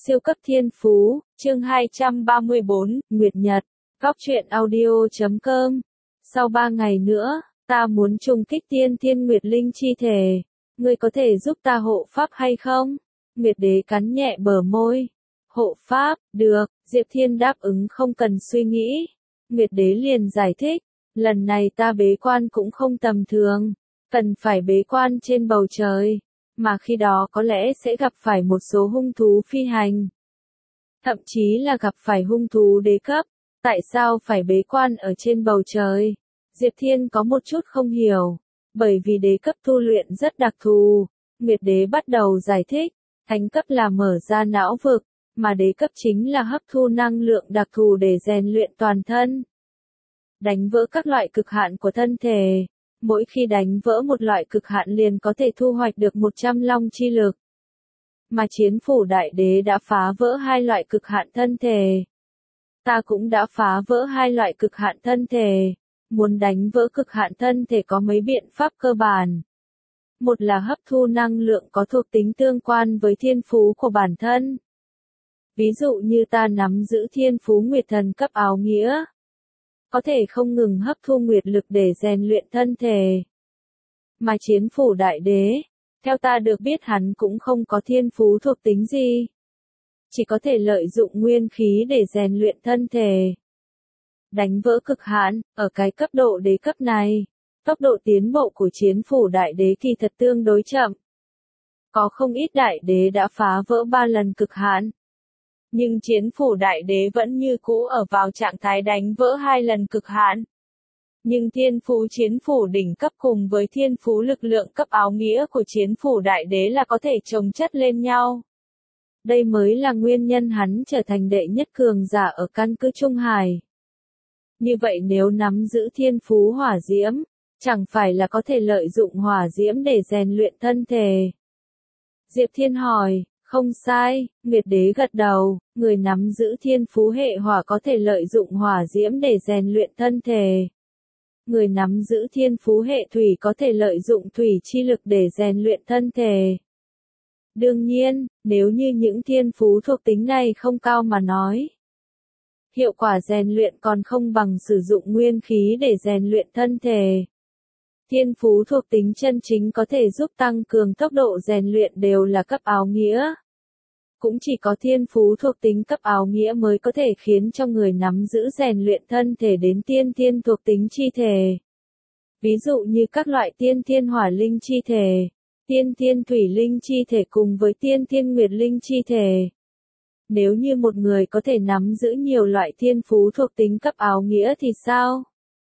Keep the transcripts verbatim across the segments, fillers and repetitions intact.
Siêu cấp thiên phú, chương hai trăm ba mươi bốn, Nguyệt Nhật, Góc truyện audio chấm com. Sau ba ngày nữa, ta muốn trùng kích tiên thiên Nguyệt Linh chi thể. Ngươi có thể giúp ta hộ pháp hay không? Nguyệt Đế cắn nhẹ bờ môi. Hộ pháp, được, Diệp Thiên đáp ứng không cần suy nghĩ. Nguyệt Đế liền giải thích, lần này ta bế quan cũng không tầm thường, cần phải bế quan trên bầu trời, mà khi đó có lẽ sẽ gặp phải một số hung thú phi hành. Thậm chí là gặp phải hung thú đế cấp, tại sao phải bế quan ở trên bầu trời? Diệp Thiên có một chút không hiểu, bởi vì đế cấp tu luyện rất đặc thù. Nguyệt Đế bắt đầu giải thích, thánh cấp là mở ra não vực, mà đế cấp chính là hấp thu năng lượng đặc thù để rèn luyện toàn thân, đánh vỡ các loại cực hạn của thân thể. Mỗi khi đánh vỡ một loại cực hạn liền có thể thu hoạch được một trăm long chi lực. Mà Chiến Phủ Đại Đế đã phá vỡ hai loại cực hạn thân thể. Ta cũng đã phá vỡ hai loại cực hạn thân thể. Muốn đánh vỡ cực hạn thân thể có mấy biện pháp cơ bản. Một là hấp thu năng lượng có thuộc tính tương quan với thiên phú của bản thân. Ví dụ như ta nắm giữ thiên phú Nguyệt Thần cấp áo nghĩa, có thể không ngừng hấp thu nguyệt lực để rèn luyện thân thể. Mà Chiến Phủ Đại Đế, theo ta được biết hắn cũng không có thiên phú thuộc tính gì, chỉ có thể lợi dụng nguyên khí để rèn luyện thân thể. Đánh vỡ cực hạn, ở cái cấp độ đế cấp này, tốc độ tiến bộ của Chiến Phủ Đại Đế kỳ thật tương đối chậm. Có không ít đại đế đã phá vỡ ba lần cực hạn, nhưng Chiến Phủ Đại Đế vẫn như cũ ở vào trạng thái đánh vỡ hai lần cực hạn. Nhưng thiên phú Chiến Phủ đỉnh cấp cùng với thiên phú lực lượng cấp áo nghĩa của Chiến Phủ Đại Đế là có thể chồng chất lên nhau. Đây mới là nguyên nhân hắn trở thành đệ nhất cường giả ở căn cứ Trung Hải. Như vậy nếu nắm giữ thiên phú hỏa diễm, chẳng phải là có thể lợi dụng hỏa diễm để rèn luyện thân thể? Diệp Thiên hỏi. Không sai, Nguyệt Đế gật đầu, người nắm giữ thiên phú hệ hỏa có thể lợi dụng hỏa diễm để rèn luyện thân thể. Người nắm giữ thiên phú hệ thủy có thể lợi dụng thủy chi lực để rèn luyện thân thể. Đương nhiên, nếu như những thiên phú thuộc tính này không cao mà nói, hiệu quả rèn luyện còn không bằng sử dụng nguyên khí để rèn luyện thân thể. Thiên phú thuộc tính chân chính có thể giúp tăng cường tốc độ rèn luyện đều là cấp áo nghĩa. Cũng chỉ có thiên phú thuộc tính cấp áo nghĩa mới có thể khiến cho người nắm giữ rèn luyện thân thể đến tiên thiên thuộc tính chi thể. Ví dụ như các loại tiên thiên hỏa linh chi thể, tiên thiên thủy linh chi thể cùng với tiên thiên nguyệt linh chi thể. Nếu như một người có thể nắm giữ nhiều loại thiên phú thuộc tính cấp áo nghĩa thì sao?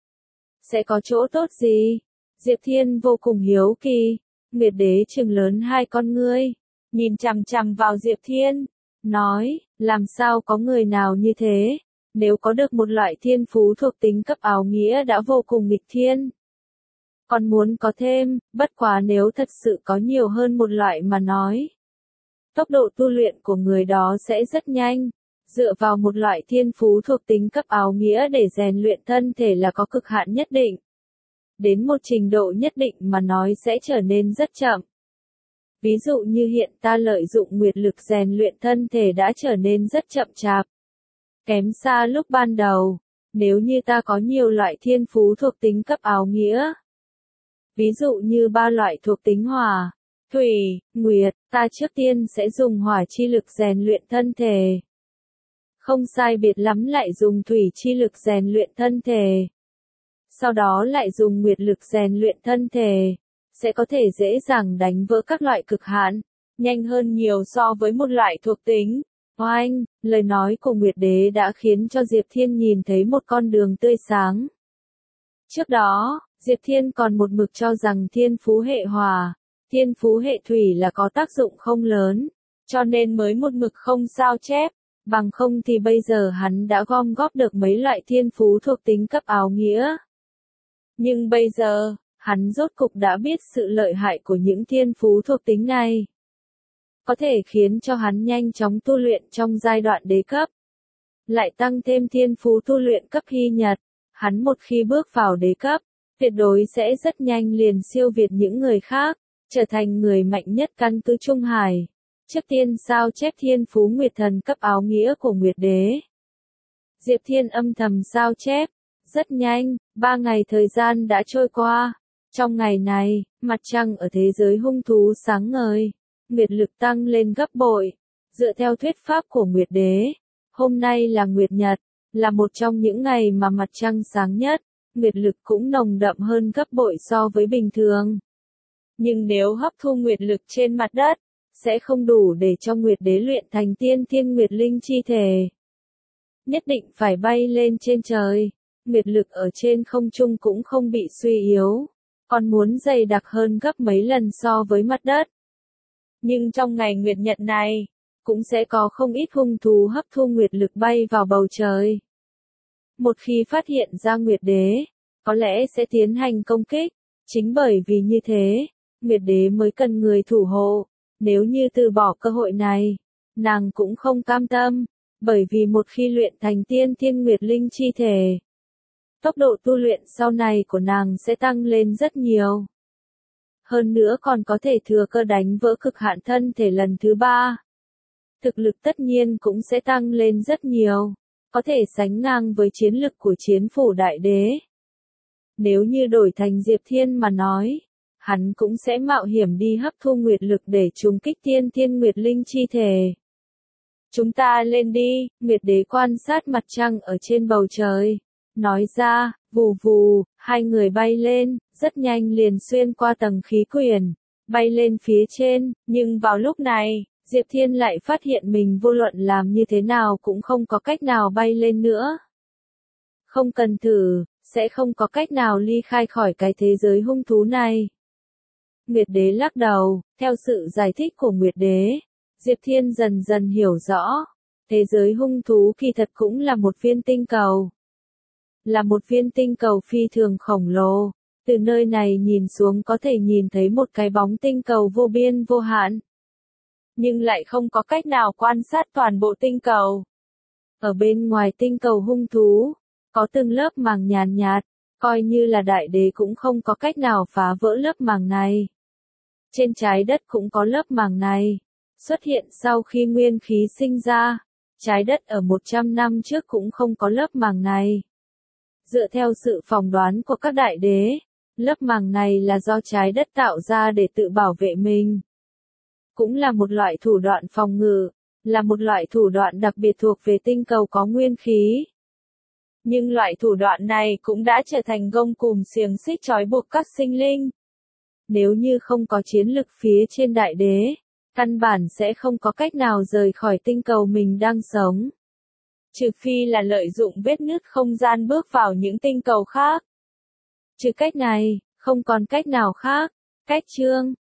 Sẽ có chỗ tốt gì? Diệp Thiên vô cùng hiếu kỳ. Nguyệt Đế trừng lớn hai con ngươi, nhìn chằm chằm vào Diệp Thiên, nói, làm sao có người nào như thế, nếu có được một loại thiên phú thuộc tính cấp áo nghĩa đã vô cùng nghịch thiên. Còn muốn có thêm, bất quá nếu thật sự có nhiều hơn một loại mà nói, tốc độ tu luyện của người đó sẽ rất nhanh. Dựa vào một loại thiên phú thuộc tính cấp áo nghĩa để rèn luyện thân thể là có cực hạn nhất định. Đến một trình độ nhất định mà nói sẽ trở nên rất chậm. Ví dụ như hiện ta lợi dụng nguyệt lực rèn luyện thân thể đã trở nên rất chậm chạp. Kém xa lúc ban đầu, nếu như ta có nhiều loại thiên phú thuộc tính cấp áo nghĩa. Ví dụ như ba loại thuộc tính hỏa, thủy, nguyệt, ta trước tiên sẽ dùng hỏa chi lực rèn luyện thân thể. Không sai biệt lắm lại dùng thủy chi lực rèn luyện thân thể. Sau đó lại dùng nguyệt lực rèn luyện thân thể, sẽ có thể dễ dàng đánh vỡ các loại cực hạn, nhanh hơn nhiều so với một loại thuộc tính. Oanh, lời nói của Nguyệt Đế đã khiến cho Diệp Thiên nhìn thấy một con đường tươi sáng. Trước đó, Diệp Thiên còn một mực cho rằng thiên phú hệ hỏa, thiên phú hệ thủy là có tác dụng không lớn, cho nên mới một mực không sao chép, bằng không thì bây giờ hắn đã gom góp được mấy loại thiên phú thuộc tính cấp áo nghĩa. Nhưng bây giờ, hắn rốt cục đã biết sự lợi hại của những thiên phú thuộc tính này. Có thể khiến cho hắn nhanh chóng tu luyện trong giai đoạn đế cấp. Lại tăng thêm thiên phú tu luyện cấp hy nhật, hắn một khi bước vào đế cấp, tuyệt đối sẽ rất nhanh liền siêu việt những người khác, trở thành người mạnh nhất căn cứ Trung Hải. Trước tiên sao chép thiên phú Nguyệt Thần cấp áo nghĩa của Nguyệt Đế. Diệp Thiên âm thầm sao chép. Rất nhanh, ba ngày thời gian đã trôi qua. Trong ngày này, mặt trăng ở thế giới hung thú sáng ngời. Nguyệt lực tăng lên gấp bội. Dựa theo thuyết pháp của Nguyệt Đế, hôm nay là Nguyệt Nhật, là một trong những ngày mà mặt trăng sáng nhất. Nguyệt lực cũng nồng đậm hơn gấp bội so với bình thường. Nhưng nếu hấp thu nguyệt lực trên mặt đất, sẽ không đủ để cho Nguyệt Đế luyện thành tiên thiên nguyệt linh chi thể. Nhất định phải bay lên trên trời, nguyệt lực ở trên không trung cũng không bị suy yếu, còn muốn dày đặc hơn gấp mấy lần so với mặt đất. Nhưng trong ngày Nguyệt Nhật này, cũng sẽ có không ít hung thú hấp thu nguyệt lực bay vào bầu trời. Một khi phát hiện ra Nguyệt Đế, có lẽ sẽ tiến hành công kích, chính bởi vì như thế, Nguyệt Đế mới cần người thủ hộ. Nếu như từ bỏ cơ hội này, nàng cũng không cam tâm, bởi vì một khi luyện thành tiên thiên nguyệt linh chi thể, tốc độ tu luyện sau này của nàng sẽ tăng lên rất nhiều. Hơn nữa còn có thể thừa cơ đánh vỡ cực hạn thân thể lần thứ ba. Thực lực tất nhiên cũng sẽ tăng lên rất nhiều, có thể sánh ngang với chiến lực của Chiến Phủ Đại Đế. Nếu như đổi thành Diệp Thiên mà nói, hắn cũng sẽ mạo hiểm đi hấp thu nguyệt lực để trùng kích tiên thiên nguyệt linh chi thể. Chúng ta lên đi, Nguyệt Đế quan sát mặt trăng ở trên bầu trời. Nói ra, vù vù, hai người bay lên, rất nhanh liền xuyên qua tầng khí quyển, bay lên phía trên, nhưng vào lúc này, Diệp Thiên lại phát hiện mình vô luận làm như thế nào cũng không có cách nào bay lên nữa. Không cần thử, sẽ không có cách nào ly khai khỏi cái thế giới hung thú này. Nguyệt Đế lắc đầu, theo sự giải thích của Nguyệt Đế, Diệp Thiên dần dần hiểu rõ, thế giới hung thú kỳ thật cũng là một viên tinh cầu. Là một viên tinh cầu phi thường khổng lồ, từ nơi này nhìn xuống có thể nhìn thấy một cái bóng tinh cầu vô biên vô hạn. Nhưng lại không có cách nào quan sát toàn bộ tinh cầu. Ở bên ngoài tinh cầu hung thú, có từng lớp màng nhàn nhạt, coi như là đại đế cũng không có cách nào phá vỡ lớp màng này. Trên trái đất cũng có lớp màng này, xuất hiện sau khi nguyên khí sinh ra, trái đất ở một trăm năm trước cũng không có lớp màng này. Dựa theo sự phỏng đoán của các đại đế, lớp màng này là do trái đất tạo ra để tự bảo vệ mình. Cũng là một loại thủ đoạn phòng ngự, là một loại thủ đoạn đặc biệt thuộc về tinh cầu có nguyên khí. Nhưng loại thủ đoạn này cũng đã trở thành gông cùm xiềng xích trói buộc các sinh linh. Nếu như không có chiến lực phía trên đại đế, căn bản sẽ không có cách nào rời khỏi tinh cầu mình đang sống. Trừ phi là lợi dụng vết nứt không gian bước vào những tinh cầu khác. Trừ cách này, không còn cách nào khác. Cách chương